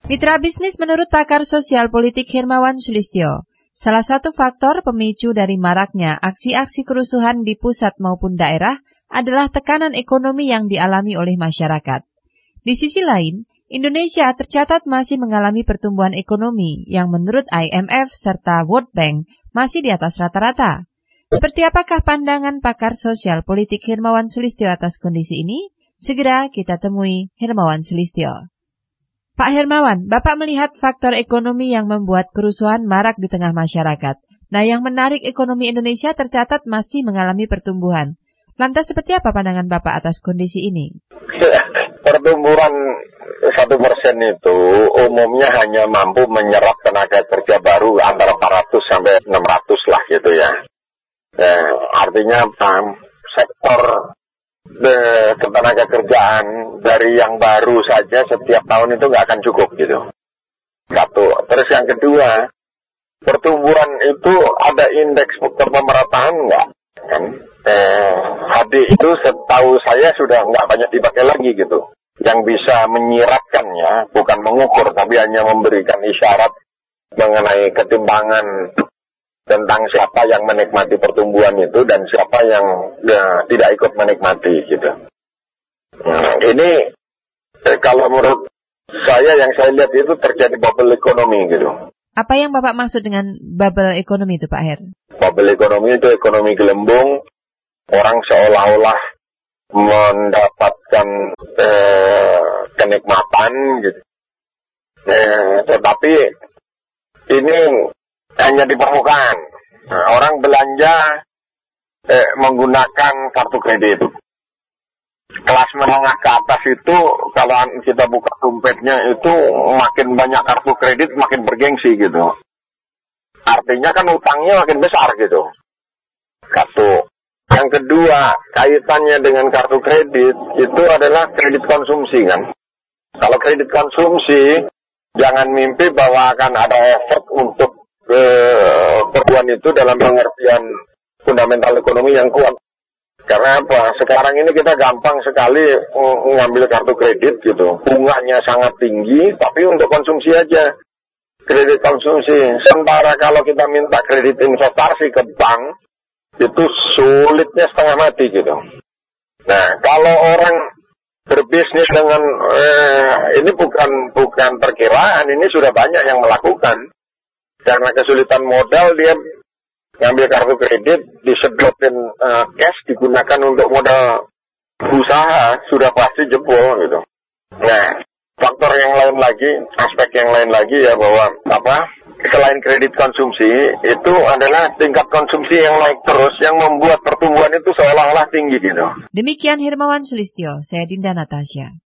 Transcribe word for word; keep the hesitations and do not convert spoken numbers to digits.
Mitra bisnis menurut pakar sosial politik Hermawan Sulistyo, salah satu faktor pemicu dari maraknya aksi-aksi kerusuhan di pusat maupun daerah adalah tekanan ekonomi yang dialami oleh masyarakat. Di sisi lain, Indonesia tercatat masih mengalami pertumbuhan ekonomi yang menurut I M F serta World Bank masih di atas rata-rata. Seperti apakah pandangan pakar sosial politik Hermawan Sulistyo atas kondisi ini? Segera kita temui Hermawan Sulistyo. Pak Hermawan, Bapak melihat faktor ekonomi yang membuat kerusuhan marak di tengah masyarakat. Nah, yang menarik ekonomi Indonesia tercatat masih mengalami pertumbuhan. Lantas seperti apa pandangan Bapak atas kondisi ini? Pertumbuhan satu persen itu umumnya hanya mampu menyerap tenaga kerja baru antara empat ratus sampai enam ratus lah gitu ya. Eh, artinya sektor de, ketenaga kerjaan dari yang baru saja setiap tahun itu nggak akan cukup gitu. Satu. Terus yang kedua, pertumbuhan itu ada indeks pemerataan nggak? Kan? Eh, H D itu setahu saya sudah nggak banyak dipakai lagi gitu. Yang bisa menyiratkannya, bukan mengukur, tapi hanya memberikan isyarat mengenai ketimpangan tentang siapa yang menikmati pertumbuhan itu dan siapa yang ya, tidak ikut menikmati gitu. Nah, ini eh, kalau menurut saya yang saya lihat itu terjadi bubble ekonomi gitu. Apa yang Bapak maksud dengan bubble ekonomi itu Pak Her? Bubble ekonomi itu ekonomi gelembung, orang seolah-olah mendapatkan eh, kenikmatan gitu. Eh, tetapi ini hanya di permukaan. Nah, orang belanja eh, menggunakan kartu kredit. Kelas menengah ke atas itu kalau kita buka dompetnya itu makin banyak kartu kredit makin bergengsi gitu. Artinya kan utangnya makin besar gitu. Satu. Yang kedua, kaitannya dengan kartu kredit itu adalah kredit konsumsi kan. Kalau kredit konsumsi, jangan mimpi bahwa akan ada efek untuk eh, pertumbuhan itu dalam pengertian fundamental ekonomi yang kuat. Karena apa? Sekarang ini kita gampang sekali mengambil kartu kredit gitu. Bunganya sangat tinggi, tapi untuk konsumsi aja. Kredit konsumsi. Sementara kalau kita minta kredit investasi ke bank, itu sulitnya setengah mati gitu. Nah, kalau orang berbisnis dengan eh, ini bukan bukan perkiraan, ini sudah banyak yang melakukan. Karena kesulitan modal dia ngambil kartu kredit, disedotin eh, cash digunakan untuk modal usaha, sudah pasti jebol gitu. Nah, faktor yang lain lagi, aspek yang lain lagi ya bahwa apa? Selain kredit konsumsi, itu adalah tingkat konsumsi yang naik terus, yang membuat pertumbuhan itu seolah-olah tinggi gitu. Demikian Hermawan Sulistyo, saya Dinda Natasha.